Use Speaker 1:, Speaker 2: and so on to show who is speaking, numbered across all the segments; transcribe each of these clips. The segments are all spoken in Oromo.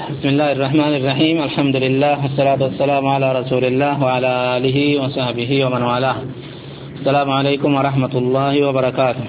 Speaker 1: بسم الله الرحمن الرحيم الحمد لله والصلاة والسلام على رسول الله وعلى آله وصحبه ومن والاه. السلام عليكم ورحمة الله وبركاته.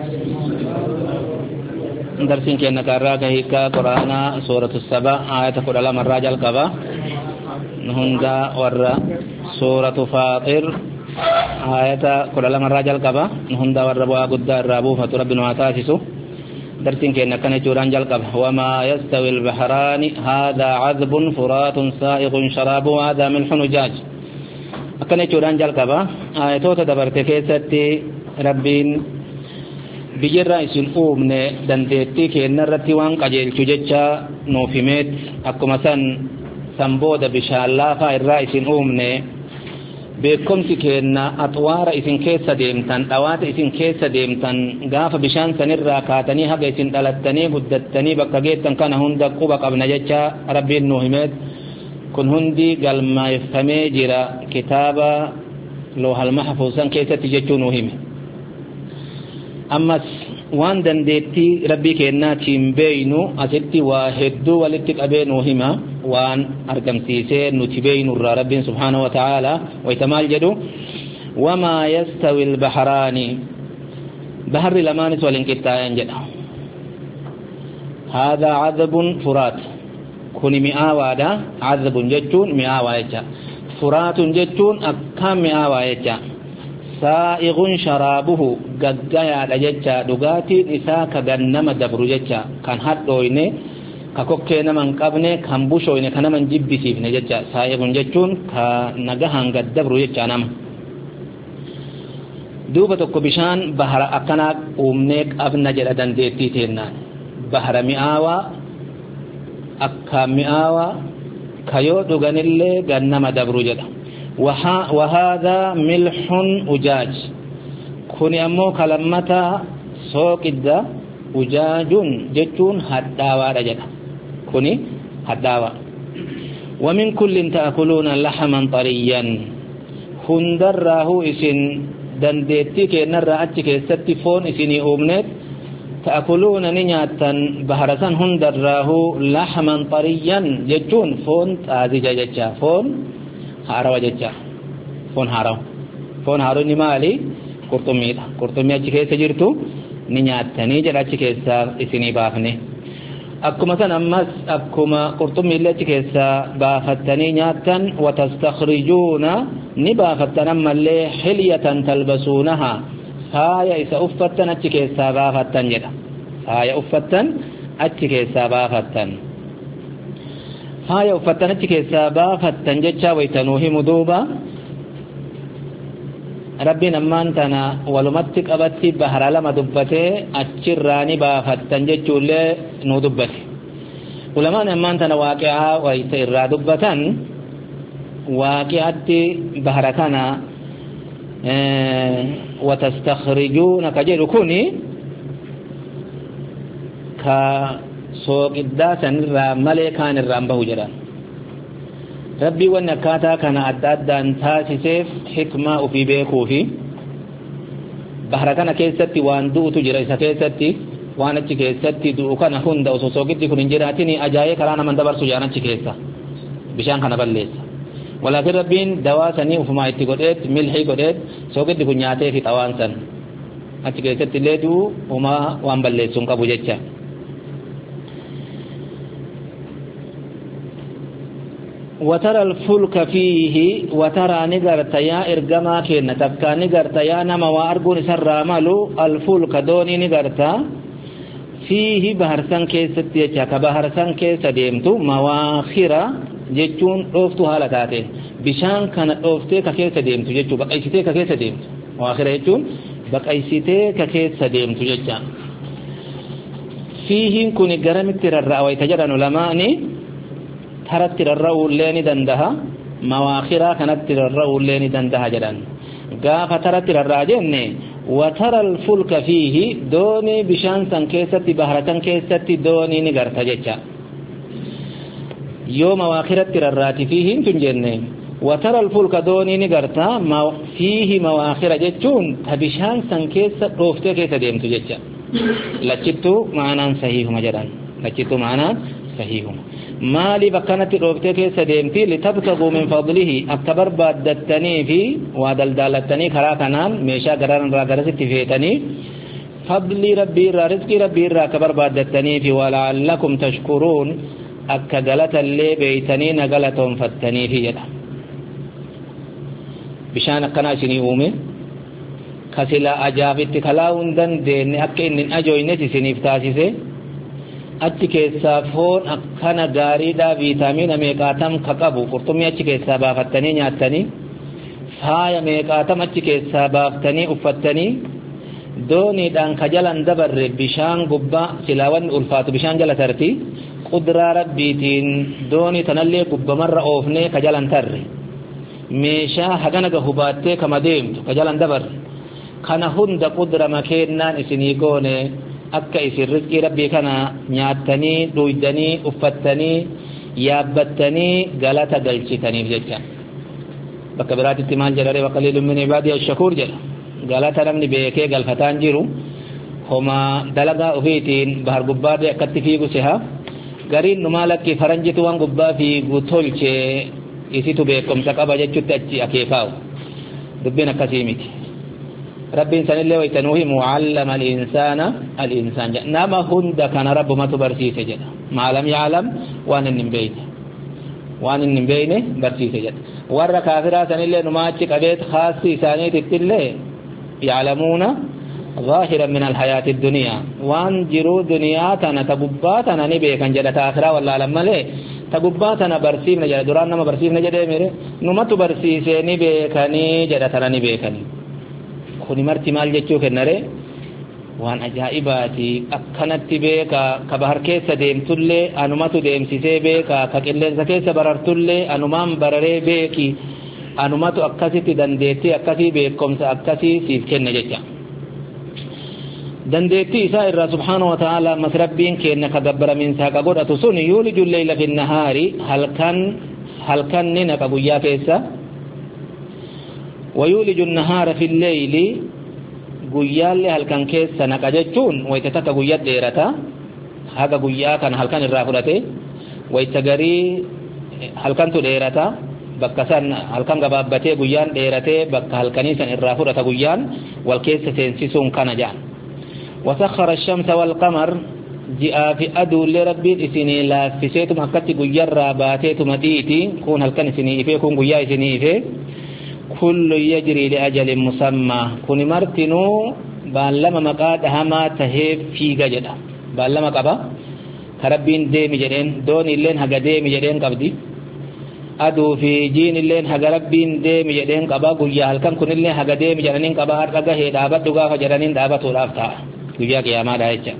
Speaker 1: درسين كأننا كراك هيكا قرآن سورة السبع آية قرآن مرة القبا نهندا ور سورة فاطر آية قرآن مرة القبا نهندا ور بوا قد الرابو فتربنا وتاسسو. درسين كأننا كان جوران جلقب وما يستوي البحران هذا عذب فرات سائغ شراب وهذا ملح نجاج. كان جوران جلقب آية تدبرت كيستي ربين بجرا اسم أمنا دندتي كأننا رتوان قجل تججا نوفيمت أكما سنبود بشالله فإرائس أمنا beekumsi kenna atwaara isin keessa deemtan dhawaata isin keessa deemtan gaafa bishaan sanirraa kaatanii haga isin dhalattanii guddattanii bakka geettan kana hunda quba qabna jecha rabbiin nu himeet kun hundi galmeeffamee jira kitaaba loohal mahfuusan keessatti jechuu nu hime. ammas waan dandeettii rabbii kennaatiin beeynu asitti waa hedduu walitti qabee nu hima waan argamsiisee nuti beeynu irraa rabbiin subhaanahu wa ta'ala waytamaal jedhu wamaa yastawi albahraani baharri lamaanis waliin qixxaayan jedha. haadaa cadabun furaat kuni mi'aawaadha. cadabun jechuun mi'aawaa jecha, furaatun jechuun akkaan mi'aawaa jecha. saa'ighun sharaabuhu gaggayaadha jecha, dhugaatiin isaa ka gannama dabru jecha, kan hadhooyne ka kokkee naman qabne kan bushooyne ka naman jibbisiifne jecha. saa'ighun jechuun ka nagahan gaddabru jecha nama. duuba tokko bishaan bahara akkanaa uumnee qabna jedha dandeettii teennaan. bahara mi'aawaa akkaan mi'aawaa ka yoo dhuganillee gannama dabru jedha. وهذا ملح أجاج كوني أمو كلمتا سوقد أجاج جتون هداوى رجل كوني هداوى. ومن كل تأكلون لحما طريا هندره إسن دندتك نرى أتك ستفون إسني أمنت تأكلون نياتا بهرسان هندره لحما طريا جتون فون تازج جتشا فون harawa jecha. foon harawa ni maali? qurxummiidha. qurxummii achi keessa jirtu ni nyaattanii jedha achi keessa isinii baafne. akkuma san ammas akkuma qurxummiillee achi keessa baafattanii nyaattan watastakhrijuuna ni baafattan ammallee hilyatan talbasuunaha faaya isa uffattan achi keessaa baafattan jedha. faaya uffattan achi keessaa baafattan. faaya uffattan achi keessaa baafattan jecha waytanuu himu duuba rabbiin ammaan tana walumatti qabatti bahara lama dubbatee achirraa ni baafattan jechuullee nu dubbate. ulamaan ammaan tana waaqi'aa wayta irraa dubbatan waaqi'atti bahara kana watastakhrijuuna ka jedhu kuni ka sooqiddaa sanirraa malee kaan irraan bahu jedhan. rabbii wanni akkaataa kana adda addaan taasiseef hikmaa ofii beekuufi bahara kana keessatti waan du'utu jira. isa keessatti waan achi keessatti du'u kana hunda osoo sooqiddi kun hin jiraatin ajaa'ee karaa naman dabarsu jaan achi keessa bishaan kana balleessa. walaakin rabbiin dawaa sanii ufumaa itti godheet milhii godheet sooqiddi kun nyaatee fi xawaan san achi keessatti illee du'u umaa waan balleessuun qabu jecha. وترى الفلك فيه وترى نغرت يا ارغما كن تكا نغرت يا نما وارغون سراملو الفلك دوني نغرت فيه بحرسن كيست يچا كبحرسن كيس ديمتو مواخره جچون دوفتو حالتاته بشان كان دوفته كيس ديمتو جچو بقيسته كيس ديمتو مواخره جچون بقيسته كيس ديمتو جچا فيه كن غرمت الرأوي تجرن علماءني taratti rarra'uu illee ni dandaha. mawaakiraa kanatti rarra'uu illee ni dandaha jedhan. gaafa taratti rarra'a jenne watara alfulka fiihi doonii bishaan san keessatti bahara san keessatti doonii ni garta jecha. yoo mawaakiratti rarraati fiihiin tun jenne watara alfulka doonii ni garta fiihi mawaakira jechuun ta bishaan san keessa dhooftee keessa deemtu jecha. lachittuu maanaan sahiihuma jedhan. lachittuu maanaan صحيح مالي بكنت روبتك سديمتي لتبتغوا من فضله أكبر بادتني في ودلدلتني خراكنان ميشا غران را غرست فيتني فضل ربي را رزق ربي را كبر بادتني في ولعلكم تشكرون أكغلت اللي بيتني نغلتهم فتني في يدا بشان كنا شني اومي كسلا اجابت كلاون دن دين اكن اجوينت سنيف تاسيسه achi keessaa foon akkana gaariidha viitaamiina meeqaatam ka qabu qurxummii achi keessaa baafattanii nyaattanii faaya meeqaatam achi keessaa baaftanii uffattanii dooniidhaan ka jalan dabarre bishaan gubbaa silaawan ulfaatu bishaan jala tarti qudraa rabbiitiin doonii tanallee gubbamarra oofnee ka jalan tarre meeshaa hagana gahu baattee kama deemtu ka jalan dabarre kana hunda qudra makeennaan isinii goone akka isin rizqii rabbii kana nyaattanii dhuydanii uffattanii yaabbattanii galata galchitaniif jecha bakka biraatitti maal jedhare waqaliilun min ibaadii ash-shakuur jedha galata namni beekee galfataan jiru homa dalagaa ofiitiin bahar gubbaadee akkatti fiigu siha gariin numaa lakki faranjitu waan gubbaa fiigu tolche isitu beekumsa qaba jechutti achi akeekaawu dubbiin akkasii miti ربي إنسان الله ويتنوه معلم الإنسان نما هند كان رب ما تبرسيس جد ما لم يعلم وان النبينه برسيس جد ور كافرا سن الله نماچ قبيت خاص ثانيه تله يعلمون ظاهرا من الحياة الدنيا وان جرو دنيا تنا تبباتنا نبي كان جد آخرة ولا لما له تبباتنا برسيم نجد دوران نما برسيم نجد ميره نما تبرسيس نبي كاني جد تنا نبي كاني kuni marti maal jechuu kennare waan ajaa'ibaati akkanatti beeka ka bahar keessa deemtullee anumatu deemsisee beeka ka qilleensa keessa barartullee anumaan bararee beeki anumatu akkasitti dandeettii akkasii beekumsa akkasii siif kenna jecha dandeettii isaa irraa subhaanahu wa ta'ala mas rabbiin kenna ka gabbaraminsaa ka godhatu sun yuuliju leyla fi nahaari halkan ni naqa guyyaa keessa ويولج النهار في الليل غيال هل كان كيس نقجتون ويتتك غيات ديرتا هاغا غيا كان هل كان الرافلته ويتغري هل كان ديرتا بكسان هل كان غبابته غيان ديرته بك هل كان سن الرافلته غيان والكيس سنسون كان جان وسخر الشمس والقمر جاء في ادو لرب اسني لا فيتم حقت غيار راباته مديتي كون هل كان سني في كون غيا سني في كل يجري لأجل مسمى كن مرتنو بالما مقاد هما تهيب في جدا بالما قبا كربين ديمي جدين دون اللين هقا ديمي جدين قبدي أدو في جين اللين هقا ربين ديمي جدين قبا قويا هلكم كن اللين هقا ديمي جدين قبا هرقا هيد آباد دقا جدين دابت ولافتا قويا قياما دايجا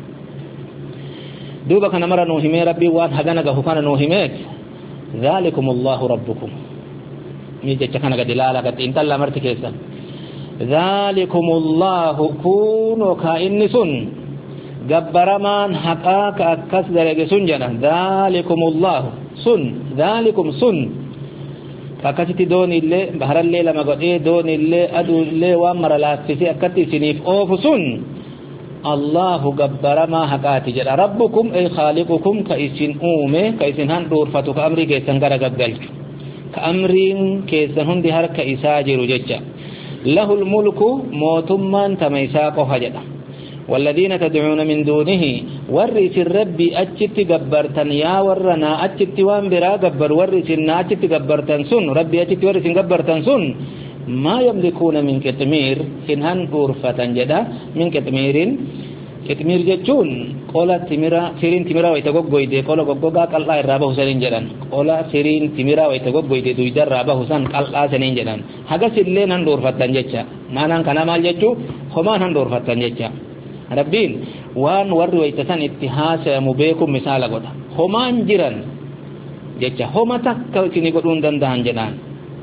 Speaker 1: دوبا كان مرة نوهمي ربي وان هقا نقا هفان نوهميت ذلكم الله ربكم نيجي كان قد لا قد انت لا مرتكيسا ذلكم الله كونوا كائن سن جبرمان حقاك اكس درج سنجنا ذلكم الله سن ذلكم سن فكتي دون اللي بحر الليل ما قد دون اللي ادو اللي وامر لا في اكتي سنيف اوف سن الله جبرما حقاتي جل ربكم اي خالقكم كايسن اومه كايسن هان دورفتو كامري كيسن غرغغلچ كأمرين كيسن هندي هركا إساجر ججا له الملك موتمان تميساق حجدا والذين تدعون من دونه ورث الرب أجت قبرتن يا ورنا أجت وانبرا قبر ورثنا أجت قبرتن سن ربي أجت ورث قبرتن سن ما يملكون من كتمير إنهن غرفة جدا من كتمير جتون قولا تميرا سيرين تميرا ويتغوغويدي قولا غوغوغا قللا الرابا حسين جدان قولا سيرين تميرا ويتغوغويدي دويدر رابا حسين قللا سنين جدان حقا سلين هندور فتن جتشا مانان كان مال جتشو خمان هندور فتن جتشا ربين وان ور ويتسان اتحاس مبيكم مثال غدا خمان جيران جتشا خما تكا سيني غدون دندان جدان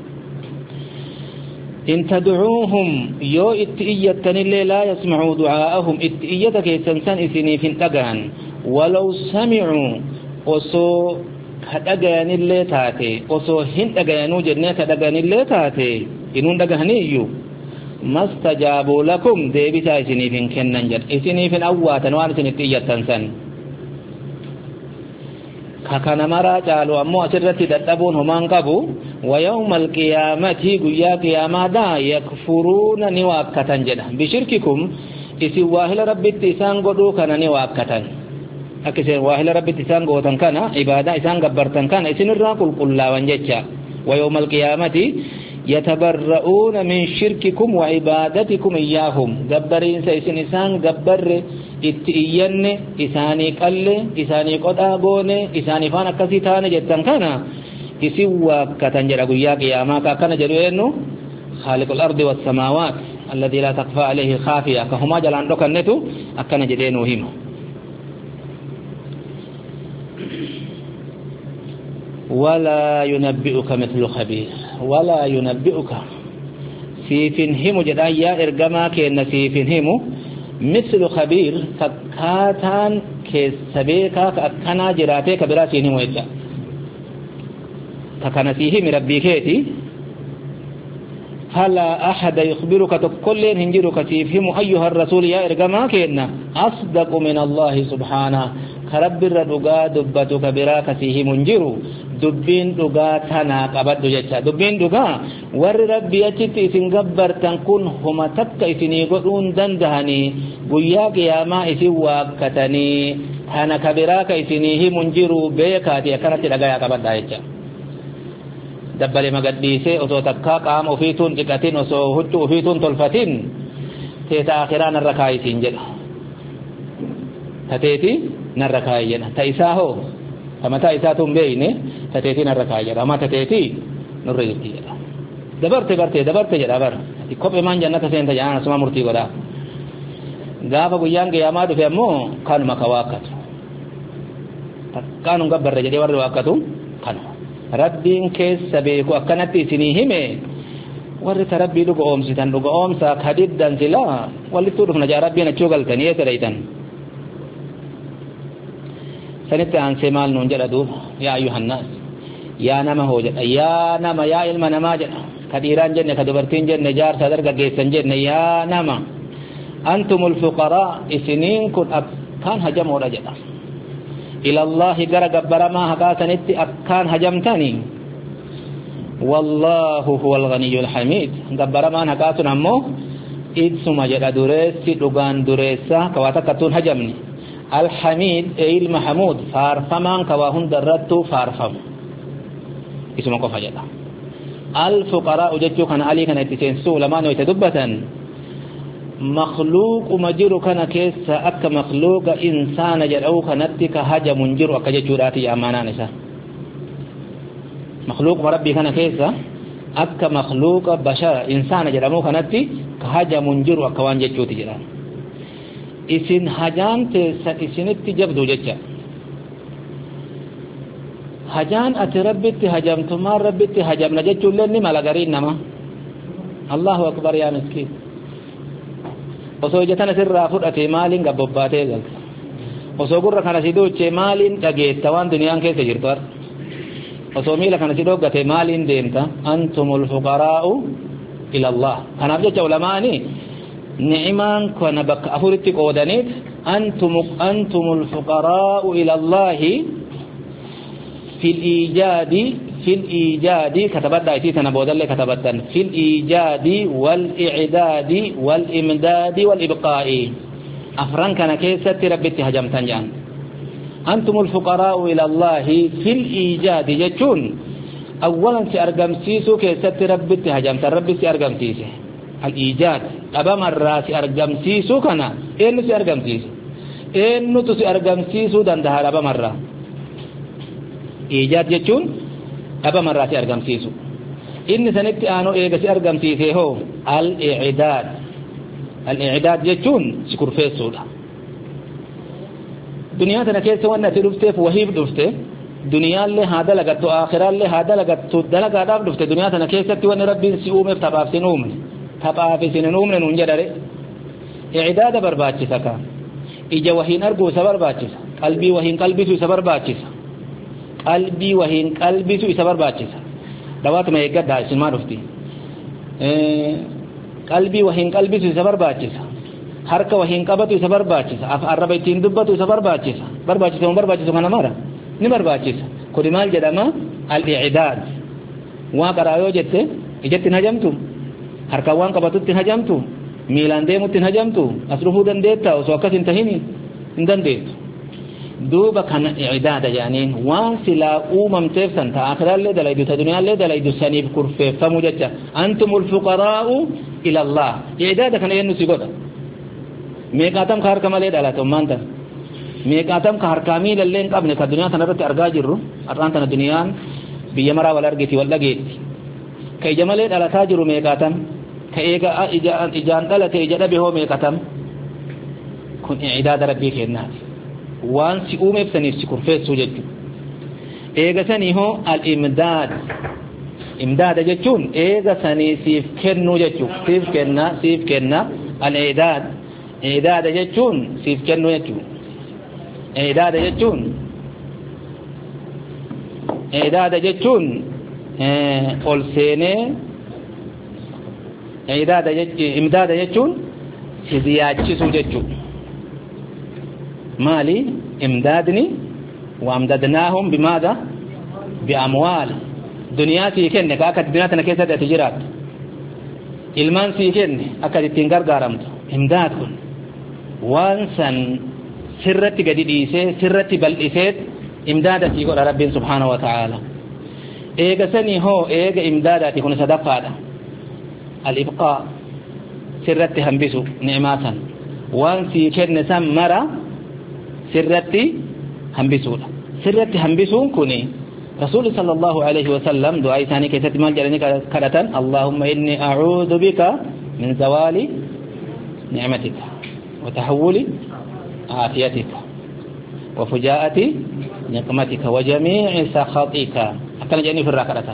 Speaker 1: إن تدعوهم يو اتئيتن اللي لا يسمعوا دعاءهم اتئيتك يسنسان إسني في الأقان ولو سمعوا أسو كتأقان اللي تاتي أسو هن أقانو جنة كتأقان اللي تاتي إنون دقهنيو ما استجابوا لكم دي بسا إسني في كنن جد إسني في الأوات نوان إسني اتئيتن سن ككنا مرا جالو أمو أسرتي دتابون همان كابو ويوم القيامة قيا قياما دا يكفرون نواكتن جدا بشرككم إسي واهل ربي تسان قدو كان نواكتن أكسي واهل ربي تسان قوتن كان عبادة إسان قبرتن كان إسن الراقل قل لا وانجتشا ويوم القيامة يتبرؤون من شرككم وعبادتكم إياهم قبرين سيسن إسان قبر اتئين إساني قل إساني قد آبون إساني فانا كسيتان جدن كان إسوا كتنجر قيا قياما كان جلوينو خالق الأرض والسماوات الذي لا تخفى عليه خافية كهما جلان ركنتو أكن جدينو هم ولا ينبئك مثل خبير ولا ينبئك سيفنهم جدا يا إرقما كأن سيفنهم مثل خبير فكاتان كسبيكا كأكنا جراتيك براسينهم ويجا فكنسيهم ربي كيتي فلا أحد يخبرك تقلين هنجرك سيفهم أيها الرسول يا إرقما كأن أصدق من الله سبحانه كرب الردقاء دبتك براك سيهم انجروا dubbiin dhugaa tanaa qabaddu jecha dubbiin dhugaa warri rabbi achitti isin gabbartan kun homa takka isinii godhuun dandahanii guyyaa qiyaamaa isin waakkatanii tana kabiraa ka isinii himun jiru beekaati akkanatti dhagayaa qabaddaa jecha dabbale magadhiisee osoo takkaa qaama ofiituun dhiqatin osoo huccuu ofiituun tolfatin teeta akhiraa narra kaayisiin jedha tateeti narra kaayi jedha ta isaa hoo kamataa isaatuun beeyne tateetii narra kaayi jedha ama tateetii nurra jirti jedha dabarte jedha bar kophee maan jannata seenta jedhan asuma murtii godhaa gaafa guyyaan qiyaamaa dhufe ammoo kanuma ka waakkatu takkaanun gabbarre jedhee warri waakkatu kanuma rabbiin keessa beeku akkanatti isinii hime warri ta rabbii dhuga oomsitan dhuga oomsaa kadiddan silaa walittuu dhufna jaa rabbiin achuu galtanii eessa dhaytan سنت عن سمال نونجر دوب يا أيها الناس يا نما هو جد يا نما يا علم نما جد كديران جنة كدبرتين جنة جار صدر كجيسن جنة يا نما أنتم الفقراء إسنين كن أكان هجم ولا جد إلى الله جرى جبر ما هكا سنت أكان هجم تاني والله هو الغني الحميد جبر ما هكا سنمو إذ سما جد درس لغان درسة كواتا كتون هجمني الحميد أي المحمود فارفمان كواهن درتو فارفم اسمه كفا جدا الفقراء جتو كان علي كان يتسنسو لما نو يتدبة مخلوق مجر كان كيس أك مخلوق إنسان جرأو كانتك هجا منجر وكجتو راتي أمانا نسا مخلوق مربي كان كيس أك مخلوق بشر إنسان جرأو كانتك هجا منجر وكوان جتو تجران isin hajaan teessan isinitti jabdu jecha hajaan ati rabbitti hajamtumaan rabbitti hajamna jechuullee ni mala gariin nama Allahu akbar yaa miskiin osoo ijatan asirraa fudhatee maaliin gabbobbaatee galta osoo gurra kana si duuchee maaliin dhageetta waan duniyaan keessa jirtu har osoo miila kana si dhoggate maaliin deemta antumul fuqaraa'u ila Allah kanaaf jecha ulamaani نعمان كنا بك أفرتك أودانيت أنتم الفقراء إلى الله في الإيجاد كتبت دايتنا بودل كتبت في الإيجاد والإعداد والإمداد والإبقاء أفران كان كيسة ربت هجمتان جان أنتم الفقراء إلى الله في الإيجاد يجون أولا سأرقم سيسو كيسة ربت هجمتان ربت سأرقم سيسو الإيجاد أبا مرة سأرقم سيسو كنا إنو سأرقم سيسو إنو تسأرقم سيسو دندهار أبا مرة إيجاد يجون أبا مرة سأرقم سيسو إن سنكت آنو إيجا سأرقم سيسي هو الإعداد يجون سكر فيسو دا دنيا تنكيس وانا تلفتف وهيب دفته دنيا اللي هذا لقد آخرة اللي هذا لقد تدلق آداب دفته دنيا تنكيسة وانا ربي سيوم افتباب سنوم تبعا في سننوم ننجر إعداد برباچسا كان إجا وحين أرقو سبر باچسا قلبي وحين قلبي سو سبر باچسا قلبي وحين قلبي سو سبر باچسا دوات ما يقد داشن ما رفتي قلبي وحين قلبي سو سبر باچسا حركة وحين قبطو سبر باچسا عربيتين دبتو سبر باچسا كان مارا نبرباچيس كل مال جدما الإعداد وقرايو جت هجمتم harkawwan qabatutti hajamtu miilaan deemutti hajamtu asrufuu dandeetta osoo akkas hin tahini hin dandeettu duuba kana i'daada jaaniin waan silaa uumamteef san ta akhiraallee dalaydu ta duniyaallee dalaydu saniif kurfeeffamu jecha antumul fuqaraa'u ila Allah i'daada kana yennu si godha meeqaatam ka harka malee dhalata ummaan tan meeqaatam ka harkaa miilallee hin qabne ka duniyaa tanarratti argaa jirru har'aan tana duniyaan biyya maraa wal argiti wal dhageetti ka ija malee dhalataa jiru meeqaatam ka eega ijaan dhalate ija dhabe hoo meeqatam kun i'daada rabbii kennaati waan si uumeef saniif si kurfeessuu jechuudha eega sanii hoo al-imdaad imdaada jechuun eega sanii siif kennuu jechuudha siif kenna al-i'daad i'daada jechuun siif kennuu jechuudha i'daada jechuun ol seenee imdaada jechuun si ziyaachisu jechuudha مالي امدادني وامددناهم بماذا باموال دنياتي كن كاكت دنياتنا كيسه تجرات ilman si kenne akka ittiin gargaaramtu imdaad kun waan san sirratti gadi dhiisee sirratti bal'isee imdaada si godha rabbiin subhanahu wa ta'ala eega sanii hoo eega imdaadaati kun sadaffaadha al-ibqa sirratti hambisu ni'matan waan si kenne san mara sirratti hambisuudha sirratti hambisuun kuni رسول صلى الله عليه وسلم دعاء ثاني كيف تمال جلني كرتان اللهم إني أعوذ بك من زوال نعمتك وتحول عافيتك وفجاءة نقمتك وجميع سخطك أكن جاني في الركعة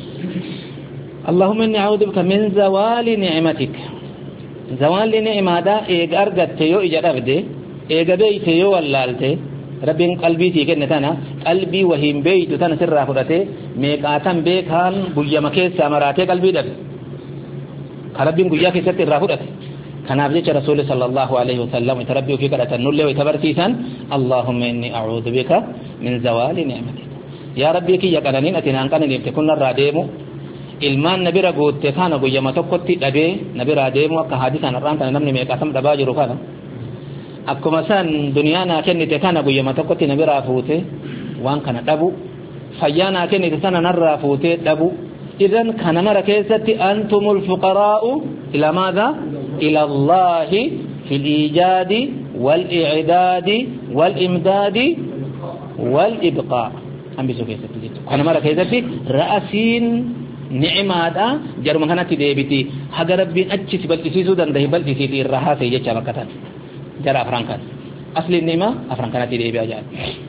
Speaker 1: اللهم إني أعوذ بك من زوال نعمتك زوال نعمة إيجار قتيو إيجار أبدي إيجار بيتيو واللالتي ربين قلبي سيكن تانا قلبي وهم بيت تانا سرّا فرته ميقاتم بيكان بويا مكيس سامراته قلبي دب ربين بويا كيس ترّا فرته كان أبجد رسول صلى الله عليه وسلم يتربي في قرأة النول ويتبرسيسا اللهم إني أعوذ بك من زوال نعمتك يا ربي كي يقننين أتنان كان يبتكون الراديم ilmaan nabira goote kana guyyama tokkotti dhabe nabira deemu akka hadisan arraan kana namni meeqatam dhabaa jiru kana akkuma san duniyaa naa kennite kana guyyama tokkotti nabira fuute waan kana dhabu fayyaa naa kennite sana narraa fuute dhabu idan kana mara keessatti antumul fuqaraa'u ila maadha ila Allah fil ijadi wal i'dadi wal imdadi wal ibqa ambisu keessatti kana mara keessatti ra'asiin نعمادا جرم كانت ديبتي حق ربي أجس بلتسيسو دنده بلتسيسي الرها سيجتشا مكتان جرى أفرانكان أصل النعمة أفرانكانت ديبي أجال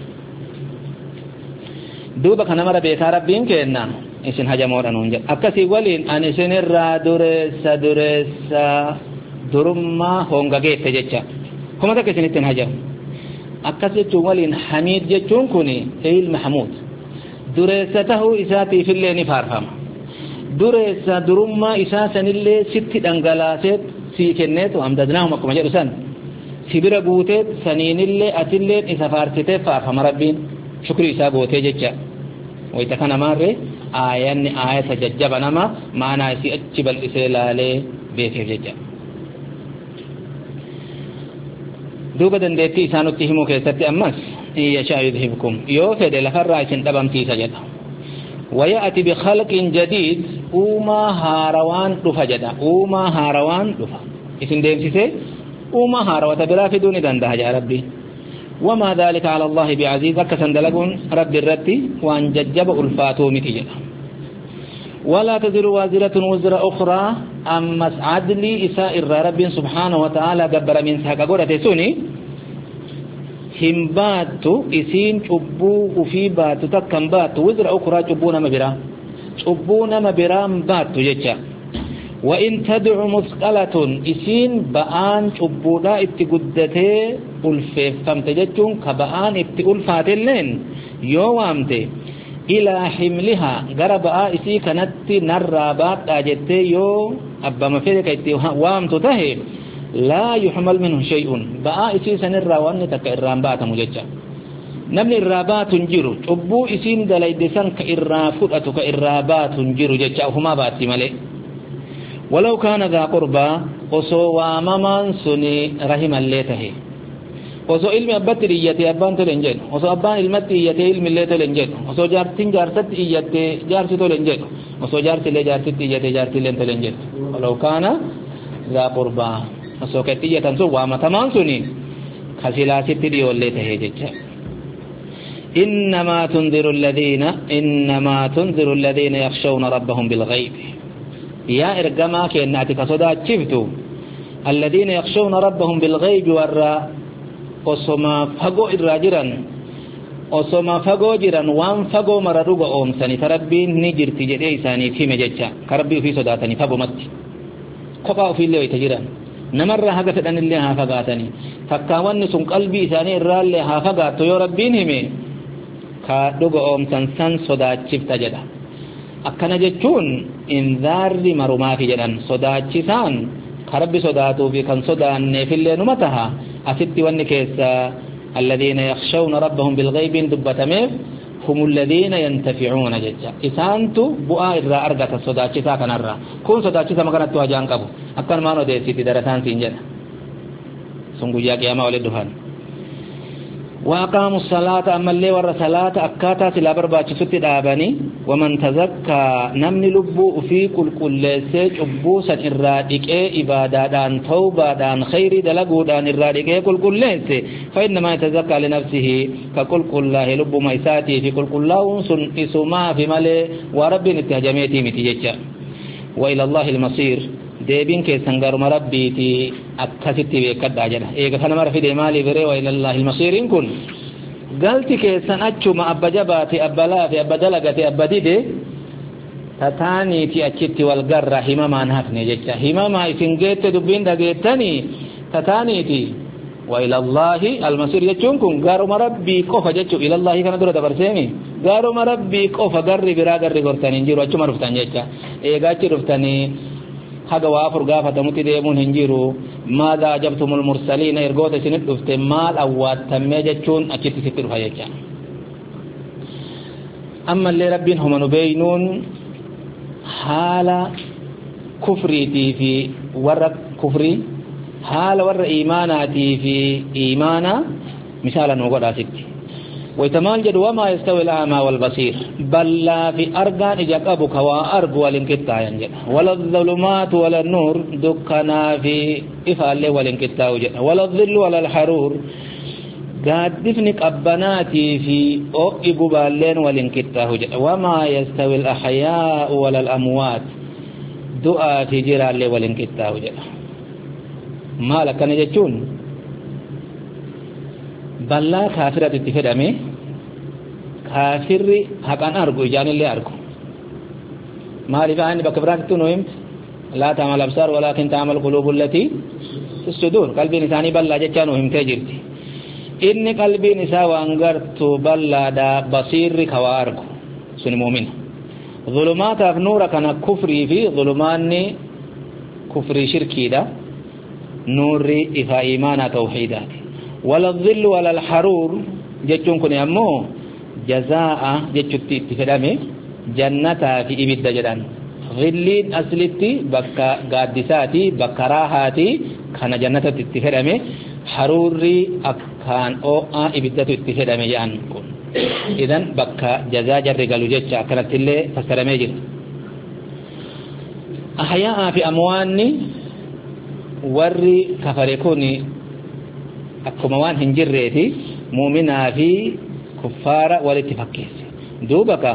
Speaker 1: دوبا كان مرة بيكا ربين كينا إسن حاجة مورا نونجا أكسي ولين أن إسن الرا درسا درما هونغا جيت تجتشا كما تكسين إتن حاجة أكسي ولين حميد جتشون كوني أي المحمود درسته إساتي في الليل فارفام درesa durumma isa sanille sitti dangalaset si kenneto amdadnaahum akkuma jedhu san sibira guute saninille atille isa faarsite faafama rabbiin shukri isa goote jecha wayta kana marre ayanni ayata jajjaba nama maana isi achi bal'ise laale beekee jecha duuba dandeetti isaanutti himuu keessatti ammas yashaa yudhibkum yoo fedhe lafarraa isin dhabamsiisa jedha ويأتي بخلق جديد وما هاروان دفجدا وما هاروان دفا اسم ديم سيسي وما هاروات بلا في دون دنده يا ربي وما ذلك على الله بعزيز كسن دلقون رب الرتي وان ججب ألفاتو متجدا ولا تزر وازرة وزر أخرى أما عدلي إساء رب سبحانه وتعالى قبر من سحق قرة سوني himbatu isin cubbu ufi batu takkan batu wizra ukra cubbuna mabira batu jecha wa in tad'u musqalatun isin ba'an cubbuda itti guddate ulfeeffamte jechun ka ba'an itti ulfaatellen yoo waamte ila himliha gara ba'a isi kanatti narrabaadha jette yoo abbama fede ka itti waamtu tahe لا يحمل منه شيء بقى اسي سنرا وان تك الران بات مججا namni irraa baatu jiru cubbuu isiin dalayde san ka irraa fudhatu ka irraa baatu jiru jecha ofuma baatti malee walau kana dha qurba osoo waamamaan suni rahimallee tahe osoo ilmi abbatti iyyate abbaan tolen jedhu osoo abbaan ilmatti iyyate ilmi illee tolen jedhu osoo jaartiin jaarsatti iyyate jaarsi tolen jedhu osoo jaarsi illee jaartitti iyyate jaarsi illee tolen jedhu walau kana dha qurba osoo ka iyyatan sun waamatamaan suni kasilaasitti dhiyoollee tahe jecha إنما تنذر الذين يخشون ربهم بالغيب يا إرجما كأنك صدا شفتوا الذين يخشون ربهم بالغيب ورا أصما فجو الراجرا أصما فجو جرا وان فجو مرروق أم سني تربين نجر تجدي سني في مجتة كربي في صداتني فبو مت قطع في اللي تجرا نمر هذا تدن اللي هافقاتني فكاون سن قلبي ثاني الرال هافقات يا ربينهم كدوغ أم سنسن صدات شفت جدا أكنا جتون إنذار مرما في جدًا صدات شسان كرب صداتو في كان صدان في اللي نمتها أفت ونكيس الذين يخشون ربهم بالغيب دبتميف هم الذين ينتفعون جدا إسانتو بؤا إرى أرغة صدات شسا كان أرى كون صدات شسا مكانت تواجان قبو أكنا ما نديسي تدرسان سنجد سنقو جاك ياما ولدهان وأقاموا الصلاة أما اللي ور صلاة أكاتا سلا برباچ ست دابني ومن تزكى نمن لبو في كل سيج أبوسا الرادق إبادان توبادان خير دلقودان الرادق كل سي فإنما يتزكى لنفسه ككل الله لب ميساتي في كل الله سن إسما في ملي ورب نتهجميتي متججا وإلى الله المصير deebiin keessan garuma rabbiiti akkasitti beekadhaa jedha eega kana mara fide maali bire wa ila allahi almasirin kun galti keessan achuma abba jabaati abba laafi abba dalagati abba dide tataaniiti achitti wal garra himamaan hafne jecha himama isin geette dubbiin dhageettanii tataaniiti wa ila allahi almasir jechuun kun garuma rabbii qofa jechuu ila allahi kana dura dabarseemi garuma rabbii qofa garri biraa garri gortanii jiru achuma dhuftan jecha eega achi dhuftanii haga waafur gaafatamutti deemuun hin jiru maada ajabtumul mursaliina ergoota isinit dhufte maal awwaattammee jechuun achitti sitti dhufa jecha amma illee rabbiin homa nu beeynuun haala kufriitii fi warra kufrii haala warra iimaanaatii fi iimaana misaala nu godhaasitti ويتمال جد وما يستوي الأعمى والبصير بل لا في أرغان إجاقبك وأرغ والانقطاع ينجد ولا الظلمات ولا النور دكنا في إفعال والانقطاع ينجد ولا الظل ولا الحرور قد دفنك أبناتي في أؤق بالين والانقطاع ينجد وما يستوي الأحياء ولا الأموات دعاء في جرال والانقطاع ينجد ما لك نجتون بل لا كافرة اتفدامي كافر حقان أرغو إجان اللي أرغو ما رفعني بكبرات تنوهم لا تعمل أبصار ولكن تعمل قلوب التي في الصدور قلبي نساني بل لا جتانوهم تجرتي إن قلبي نسا وانغرت بل لا دا بصير كوا أرغو سن مؤمن ظلمات أفنور كان كفري في ظلماني كفري شركي دا نوري إفا إيمانا توحيدات ولا الظل ولا الحرور جتون كن يمو جزاء جتوتي تفدامي جنتا في إبد جدان ظلين أصلتي بكا قادساتي بكراهاتي كان جنتا تفدامي حروري أكان أو إبدتو تفدامي جان كن إذن بكا جزاء جر قالوا جتشا كانت اللي فسرمي جد أحياء في أمواني وري كفريكوني akkuma waan hin jirreeti muuminaa fi kuffaara walitti fakkeesse duubaka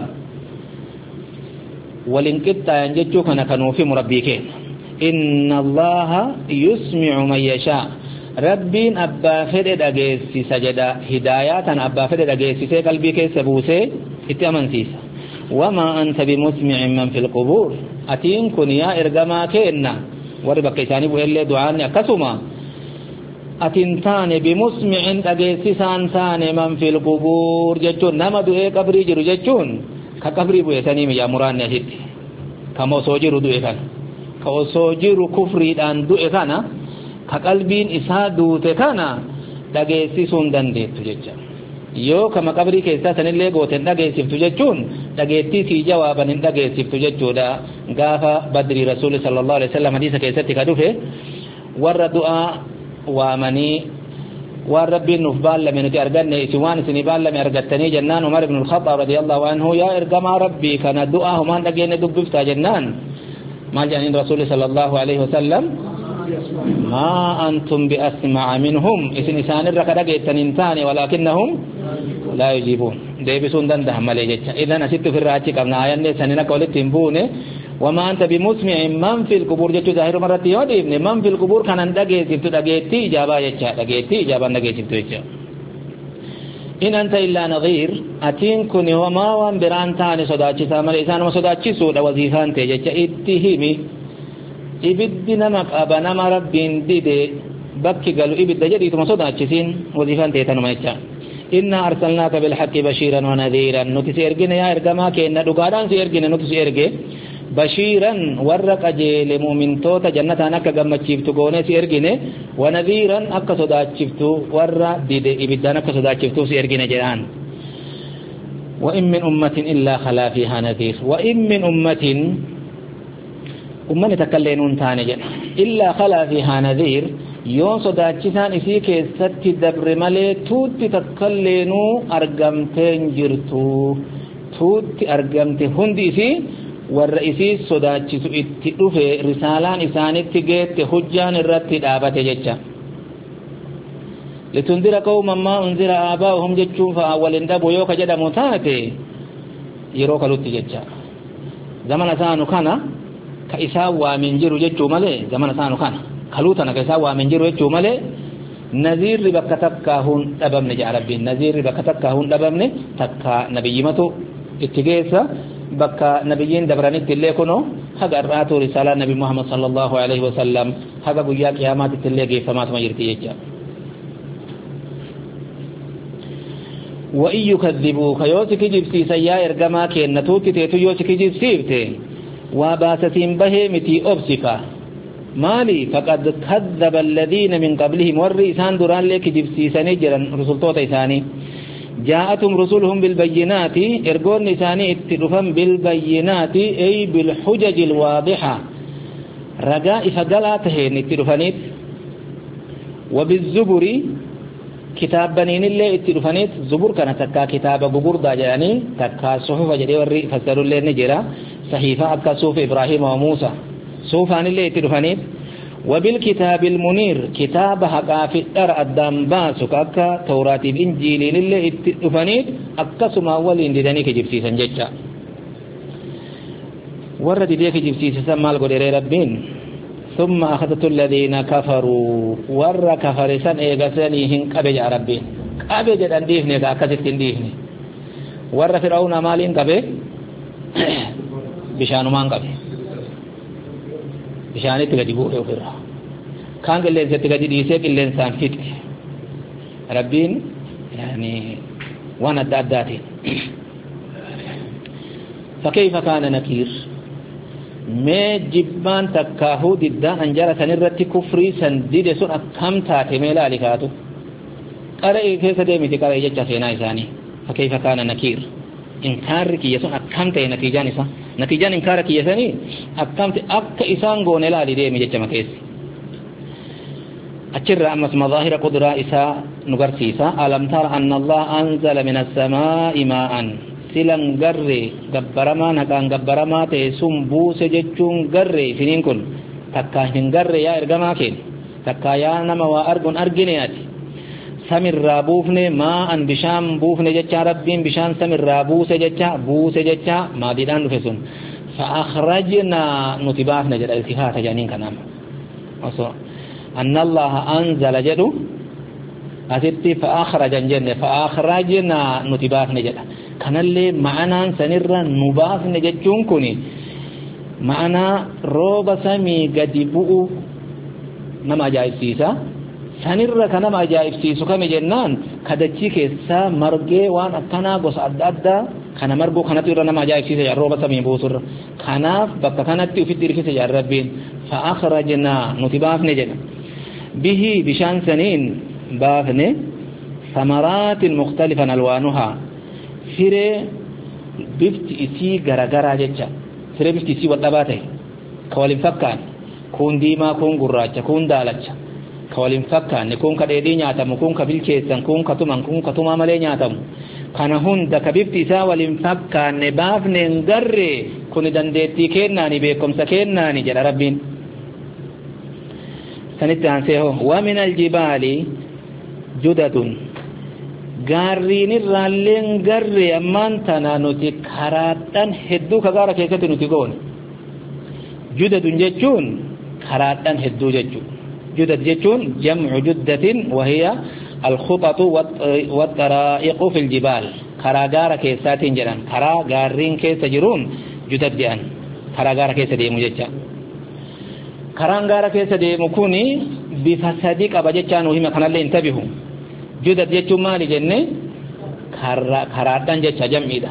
Speaker 1: walin qixxaayan jechuu kana kanuufi murabbii keenya inna allaha yusmi'u man yashaa rabbiin abbaa fedhe dhageessisa jedha hidaayaatan abbaa fedhe dhageessisee qalbii keessa buusee itti amansiisa wamaa anta bimusmi'in man fil qubuur atiin kun yaa ergamaa keenna warri bakka isaanii bu'ellee du'aanni akkasuma أتنتان بمسمع أجسسان ثان من في القبور جتون نما دوئ قبري جرو جتون كقبري بويتاني يا مران نهيت كما سوجر دوئ كان كوسوجر كفري دان دوئ كان كقلبين إسا دوت كان أجسسون دندت جتون yoo kama qabrii keessaa sanillee gooten dhageessiftu jechuun dhageettii sii jawaaban hin dhageessiftu jechuudha gaafa badrii rasuuli sallallahu alaihi wasallam hadiisa keessatti ka dhufe warra du'aa waamanii waan rabbiin nuuf baallame nuti arganne isin waan isinii baallame argattanii jennaan Umar ibn al-Khattab radiyallahu anhu yaa ergamaa rabbii kana du'aa humaan dhageenne dubbiftaa jennaan maal jedhaniin rasuuli sallallahu alaihi wasallam ما أنتم بأسمع منهم إسن إسان الركض جيتنين ثاني ولكنهم لا يجيبون ديبسون دندهم مليجة إذا نسيت في الراتي كمنا آيان سننا قولت تنبونه وما أنت بمسمع من في القبور جتو ظاهر مرة يودي ابن من في القبور كان ندقي سبتو دقيتي إجابة يجا دقيتي إجابة ندقي سبتو يجا إن أنت إلا نظير أتين كني وما وان بران ثاني صداتي ثامل إسان وصداتي سود وظيفان تيجا اتهمي ibiddi nama qaba nama rabbiin dide bakki galu ibidda jedhiituma sodaachisin wazifaan teetanuma jecha inna arsalnaaka bilhaqqi bashiiran wa nadhiiran nuti si ergine yaa ergamaa keenna dhugaadhaan si ergine nuti si erge bashiiran warra qajeele mu'mintoota jannataan akka gammachiiftu goone si ergine wa nadhiiran akka sodaachiftu warra dide ibiddaan akka sodaachiftu si ergine jedhaan wa in min ummatin illaa khalaa fiihaa nadhiir wa in min ummatin ummani takalleenuun taane jedha illaa khalaa fiihaa nadhiir yoo sodaachisaan isii keessatti dabre malee tuutti takkalleenuu argamteen jirtu tuutti argamte hundi isii warra isii sodaachisu itti dhufe risaalaan isaanitti geette hujjaan irratti dhaabate jecha litundira qawman maa unzira aabaa'uhum jechuun fa'a walin dhabu yoo ka jedhamu taate yeroo kalutti jecha zamana saanu kana ka isaan waamin jiru jechuu malee zamana saanu kana kaluutana ka isaan waamin jiru jechuu malee naziirri bakka takkaa hun dhabamne jedha rabbiin naziirri bakka takkaa hun dhabamne takka nabiyyimatu itti geessa bakka nabiyyiin dabranitti illee kunoo haga irraatu risaalaa nabi Muhammad sallallahu alaihi wasallam haga guyyaa qiyaamaatitti illee geeffamaatuma jirti jecha وإن يكذبوك يوسك جبسي سيا إرقما كينتوك تيتو يوسك جبسيبتي وباسسين به متي أبسكا مالي فقد كذب الذين من قبلهم والرئيسان دران لك جبسي سنجرا رسول توتا إساني جاءتهم رسولهم بالبينات إرقون نساني اتلفا بالبينات أي بالحجج الواضحة رجاء فقلاتهن اتلفانيت وبالزبر كتاب بنين اللي اتلفانيت زبور كان تكا كتاب بقور دا جاني تكا صحف جدي ورّي فسروا اللي نجرا صحيفة أكا صوف إبراهيم وموسى صوفان اللي اتلفانيت وبالكتاب المنير كتاب حقا في الدرع الدنباسك أكا توراة الإنجيل اللي اتلفانيت أكا سما أولين ديدانيك جبسيسا ججا ورد ديك جبسيسا مال قدر ربين ثم أخذت الذين كفروا ور كفرسا إيغسانيهن قبج ربين قبج دنديهن كأكست دنديهن ور فرعون مالين قبج بشانو مان قبج بشاني تقدبوه وفرع كان قل لنسى تقدي ديسيك اللنسان فتك ربين يعني وانا الداداتين فكيف كان نكير ما جبان تكاهو ددان انجارة سنرتي كفري سنديد سن أكام تاتي ميلا لكاتو قرأي كيف ديمتي قرأي ججا سينا إساني فكيف كان نكير إنكارك يسن أكام تي نتيجان إسان نتيجان إنكارك يساني أكام تي أكا إسان قونيلا لديمي ججا مكيسي أجر أمس مظاهر قدرة إساء نقرسيسا ألم تر أن الله أنزل من السماء ماء silan garre gabbaramaan haqaan gabbaramaa ta'e sun buuse jechuun garre isiniin kun takka hin garre yaa ergamaa keen takka yaa nama waa arguun argine ati samirraa buufne maa'an bishaan buufne jecha rabbiin bishaan samirraa buuse jecha maadiidhaan dhufe sun fa'akhrajna nuti baafne jedha iltifaata jedhaniin kanaama osoo anna allaha anzala jedhu asitti fa'akhrajan jenne fa'akhrajna nuti baafne jedha kanallee ma'anaan sanirra nu baafne jechuun kuni ma'anaa rooba samii gadi bu'u nama ajaa'ibsiisa sanirra kan nama ajaa'ibsiisu kami jennaan kadachii keessaa margee waan akkanaa gosa adda addaa kana marguu kanatu irra nama ajaa'ibsiisa yaa rooba samii buusurra kanaaf bakka kanatti ufitti hirkise yaa rabbiin fa'akhrajnaa nuti baafne jedha bihi bishaan saniin baafne ثمرات مختلفا ألوانها فري بفت إسي غرغرة جتشا فري بفت إسي واللباته كوالين فكان كون ديما كون قراجة كون دالجة كوالين فكان كون كديدي نياتم كون كبيلكيسن كون كتما ملي نياتم كان هند كبفت إسا والين فكان نبافن نغر كون دندتي كناني بكم سكناني جل ربين سنتان سيهو ومن الجبال جدد غارين الرالين غر أمان تنانوتي كراتان هدو كغارة كيستي نتيقون جدد جتشون كراتان هدو جتشون جدد جتشون جمع جدة وهي الخطط والطرائق في الجبال كرا غارة كيستي جران كرا غارين كيست جرون جدد جان كرا غارة كيستي مجتشا كران غارة كيستي مكوني بفسادك أبجتشان وهم كان اللي انتبهوا جدد جتشو مالي جنة كرادان جتشا جمعيدا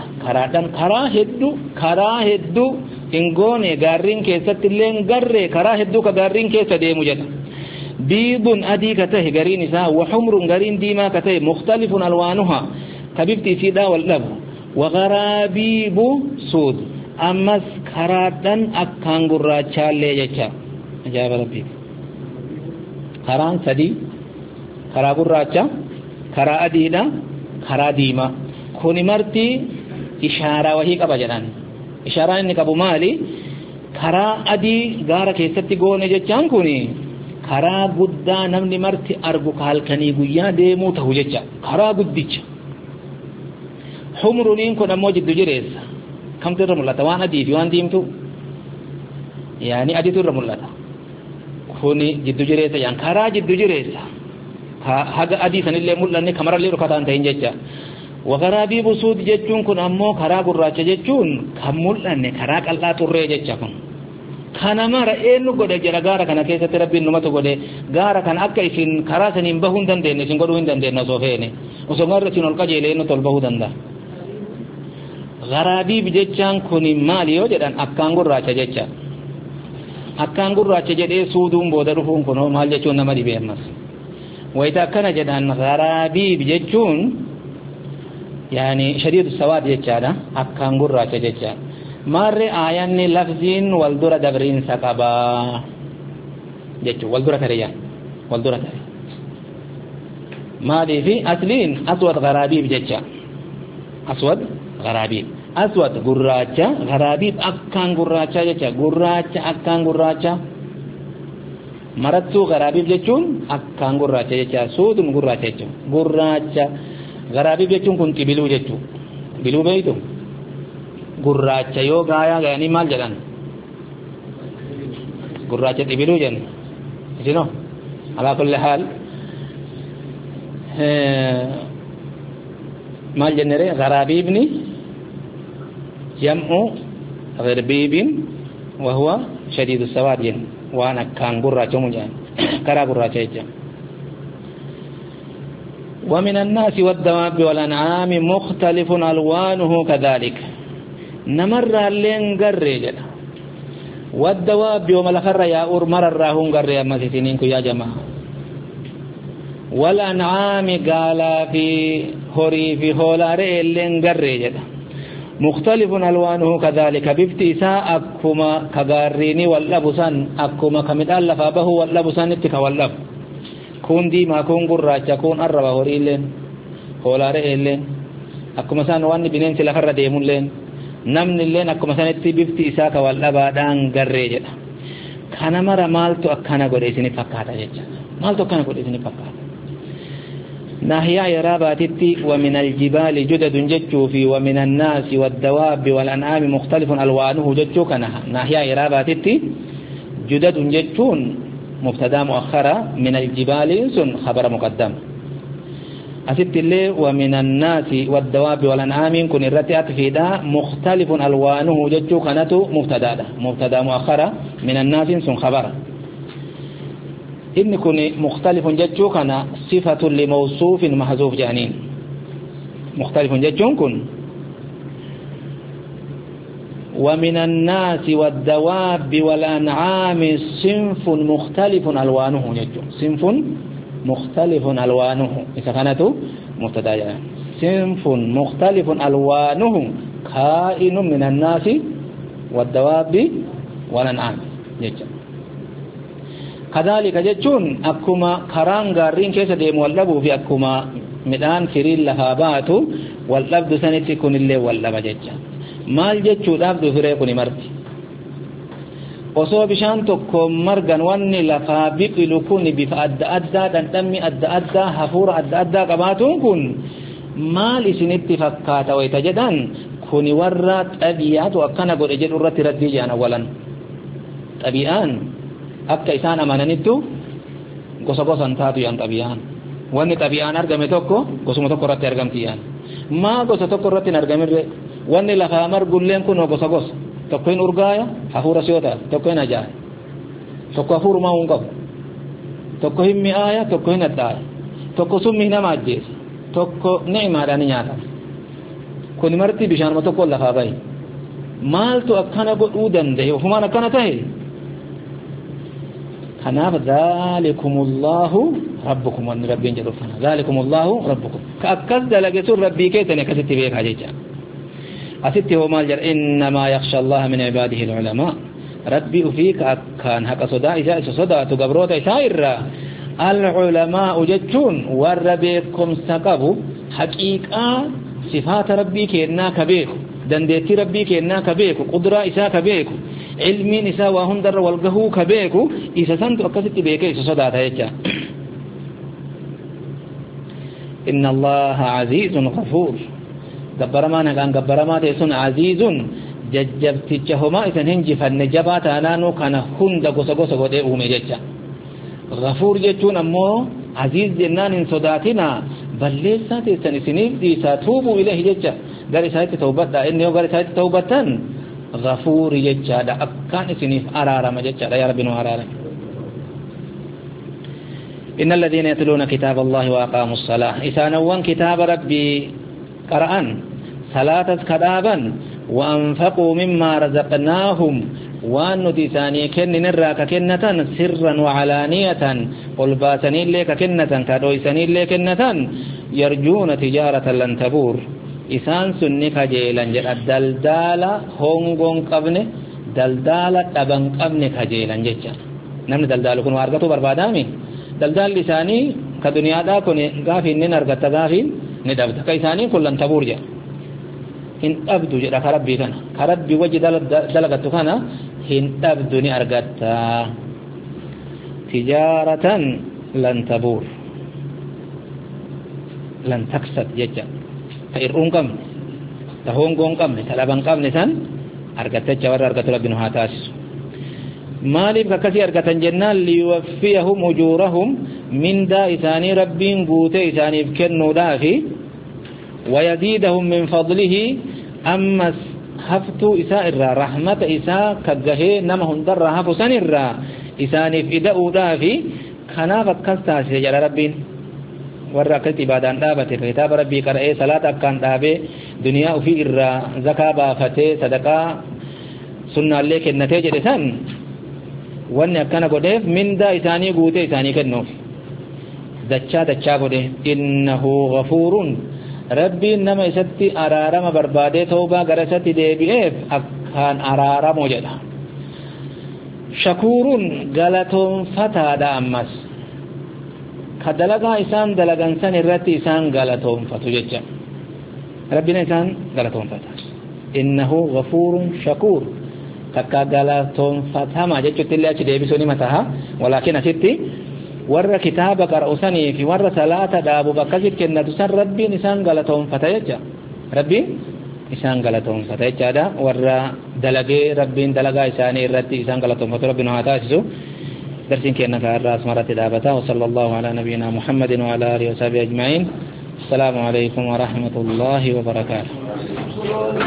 Speaker 1: كرا هدو إنغوني غارين كيسة تلين غرّي كرا هدو كغارين كيسة دي مجد بيض أدي كته غارين إساء وحمر غارين ديما كته مختلف ألوانها كبيبتي سيدا واللب وغرابيب سود أمس كرادان أكان غراچا لي جتشا أجاب ربي كران سدي كرا غراچا كرا أديدا كرا ديما كوني مرتي إشارة وهي كبجران إشارة إنك أبو مالي كرا أدي غارة كيستي غوني جتشان كوني كرا قدا نمني مرتي أرغو كالكني قويا ديمو تهو جتشا كرا قدتش حمرونين كون أمو جدو جريس كم تر ملتا وان أدي وان ديمتو يعني أدي تر ملتا كوني جدو جريس يعني كرا جدو جريس haga hadiisan illee mul'anne kamarallee rukataan ta'in jecha wagarabii busuud jechuun kun ammoo karaa gurraacha jechuun kan mul'anne karaa qal'aa turree jecha kun kana mara eenyu godhe jedha gaara kana keessatti rabbiin numatu godhe gaara kan akka isin karaa saniin bahuu hin dandeenye isin godhuu hin dandeenye osoo feene osoo garra isin ol qajeelee eenyu tol bahuu danda'a garabii jechaan kun maali yoo jedhan akkaan gurraacha jecha akkaan gurraacha jedhee suuduun booda dhufuun kun maal jechuun nama dhibee ammas وإذا كان جدًا غرابيب جتون يعني شديد السواد جتانا أكان قرّة جتا مر آيان لفظين والدرة دبرين سكبا جتو والدرة تريان والدرة تري ما دي في أصلين أسود غرابيب جتا أسود غرابيب أسود قرّة غرابيب أكان قرّة جتا قرّة أكان قرّة marattu garaabib jechuun akkaan gurraacha jecha suudum gurraacha jechuun gurraacha garaabib jechuun kun xibiluu jechuun xibiluu beeytu gurraacha yoo gaayaa gayanii maal jedhan gurraacha xibiluu jenna isino alaa kulli haal maal jennere garaabibni jam'u garbibin wa huwa shadiidu sawaad jenna وانا كان قراچو مجان كرا قراچو جا ومن الناس والدواب والانعام مختلف الوانه كذلك نمر لين غريجا والدواب يوم الاخر يا اور مررهم غري ما سينكو يا جماعه والانعام قال في هوري في هولار لين غريجا مختلف ألوانه كذلك بافتساء أكما كغاريني واللبسان أكما كمدال لفابه واللبسان اتك واللب كون دي ما كون قراجة كون أربا هوري لين هولاره لين أكما سان واني بنين سلخر ديمون لين نمن لين أكما سان اتي بافتساء كواللبا دان غريجة كان مرا مالتو أكنا قريسيني فكاتا جيجا مالتو أكنا قريسيني فكاتا ناهيا يراباتي ومن الجبال جدد جتشو في ومن الناس والدواب والأنعام مختلف ألوانه جتشو كنها ناهيا يراباتي جدد جتشون مبتدا مؤخرة من الجبال سن خبر مقدم أسدت اللي ومن الناس والدواب والأنعام كن الرتيات في دا مختلف ألوانه جتشو كنتو مبتدا مؤخرة من الناس سن خبر إن كن مختلف جتشو كان صفة لموصوف محذوف جانين مختلف جتشو كن ومن الناس والدواب والأنعام صنف مختلف ألوانه جتشو صنف مختلف ألوانه إذا كانت مبتدا صنف مختلف ألوانه كائن من الناس والدواب والأنعام جدا كذلك جتون أكما كران غارين كيسا ديم واللبو في أكما مدان فريل لهاباتو واللبد سنتكون اللي واللب جدا مال جتشو لابدو فريقون مرتي osoo bishaan tokko margan wanni lafaa biqilu kun bifa adda addaa dhandhammi adda addaa hafuura adda addaa qabaatuun kun maal isinitti fakkaata wayta jedhan kuni warra xabiyaatu akkana godhe jedhu irratti raddii jedhan awwalan xabiyaan akka isaan amananittu gosa gosan taatu yaan xabiyaan wanni xabiyaan argame tokko gosuma tokko irratti argamti yaan maa gosa tokko irratti hin argamirre wanni lafaa margulleen kun gosa gosa tokko hin urgaaya hafuura siyoota tokko hin ajaa'e tokko hafuurumaa hin qabu tokko hin mi'aaya tokko hin addaaya tokko summi nama ajjeesa tokko ni'imaadhaan ni nyaatama kun marti bishaanuma tokko lafaa bahe maaltu akkana godhuu danda'e ofumaan akkana tahe kanaaf dhaalikumullahu rabbukum wanni rabbiin jedhu kana dhaalikumullahu rabbukum ka akkas dalage sun rabbii keessan akkasitti beekaa jecha أستي هو مال جر إنما يخشى الله من عباده العلماء ربي فيك أكان حق صدا إذا صدا تقبروت إسائر العلماء جتون وربيكم سقبوا حقيقة صفات ربي كإنا كبيك دندتي ربي كإنا كبيك قدرة إسا كبيك علمي نساء وهم در والقهو كبيك إسا سنت أكست بيك إسا صدا تهيجا إن الله عزيز غفور gabbarama nagaan gabbarama teessun aziizun jajjabtichahuma isan hinjifanne jabaa taanaanu kana hunda gosa gosa godhee uume jecha ghafuur jechuun ammoo aziiz jennaan hin sodaatina balleessaa teessan isiniif dhiisaa tuubuu ilahi jecha gara isaatti tawbadha inni yoo gara isaatti tawbattan ghafuur jechaadha akkaan isiniif araarama jechaadha yaa rabbi nu araarame إن الذين يتلون كتاب الله وأقاموا الصلاة إسانوان كتاب ربي قرآن صلاة كذابا وأنفقوا مما رزقناهم وأن تساني كن نراك كنة سرا وعلانية قل باسني لك كنة كدويسني لك كنة يرجون تجارة لن تبور إسان سنك جيلا جل الدلدال هونغون قبن دلدال تبن قبن كجيلا جيجا نمن دلدال كن وارغتو بربادامي دلدال لساني كدنيا دا كن غافين نرغت غافين ندبت كيساني كلن تبور جا هن أبدو جدا كربي كان كربي وجه دلقت كان هن أبدو نرغت تجارة لن تبور لن تكسب ججا فإرؤون قم تهونقون قم تلبن قم نسان أرغت جوار أرغت ربنا هاتاس مالب ككسي أرغت جنان ليوفيهم أجورهم من دا إساني ربين قوت إساني بكنو دافي ويزيدهم من فضله أما هفتو إساء الرا رحمة إساء كجهي نمهم در هفو سن الرا إساني في دأو دافي خنافت كستاس جل ربين ورقت إبادان دابت كتاب ربي قرأي صلاة أكان دابي دنيا في الرا زكاة بافتي صدقاء سنة لك النتيجة لسان وأن أكان قدف من دا إساني قوت إساني كنوف دچا godhe innahu ghafurun rabbi nama isatti araarama barbaade tawba gara isatti deebi'eef akkaan araaramo jedha shakurun galatoonfataadha ammas kadalagaa isaan dalagan san irratti isaan galatoonfatu jecha rabbina isaan galatoonfata innahu ghafurun shakur takka galatoonfatama jechuutti illee achi deebisuuni mataha walakin asitti warra kitaaba qara'usanii fi warra salaata dhaabu bakkasit kennatu san rabbiin isaan galatoonfata jecha rabbiin isaan galatoonfata jechaadha warra dalagee rabbiin dalagaa isaanii irratti isaan galatoonfatu rabbiin haa taasisu darsiin kenna kaarraa asmaratti dhaabata wa sallallahu ala nabiyyina muhammadin wa ala alihi wa sahbihi ajma'in assalamu alaykum wa rahmatullahi wa barakatuh